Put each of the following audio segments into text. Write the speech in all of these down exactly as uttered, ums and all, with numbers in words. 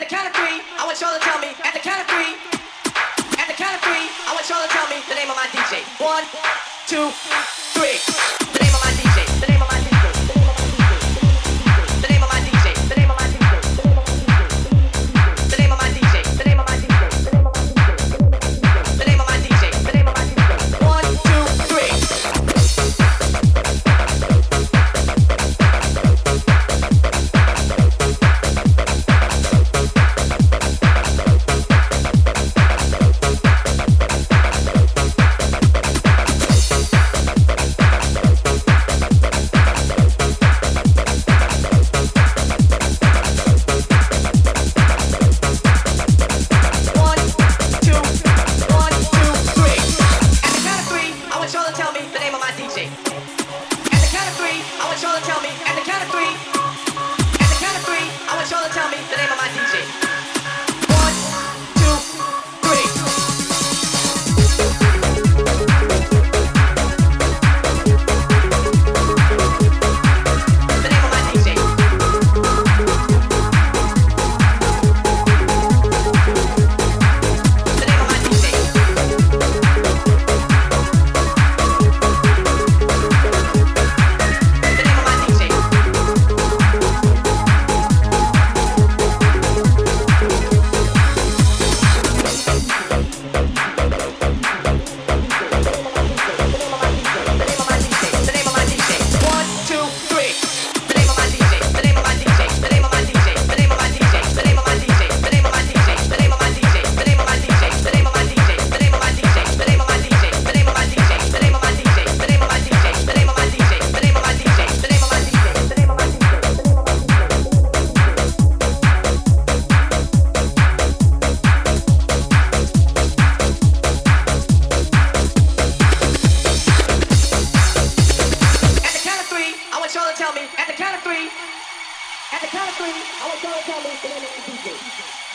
the count of three, I want y'all to tell me. At the count of three, at the count of three, I want y'all to tell me the name of my D J. One, two, three. The name of my D J. The name of my D J. The name of my D J. The name of my D J. The name of my D J. The name of my D J. The name of my D J. The name of my D J. One, two, three.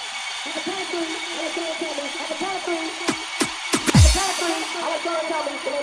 At the count of three, at the count of three, at the count of three, I want y'all to tell me the name of my D J.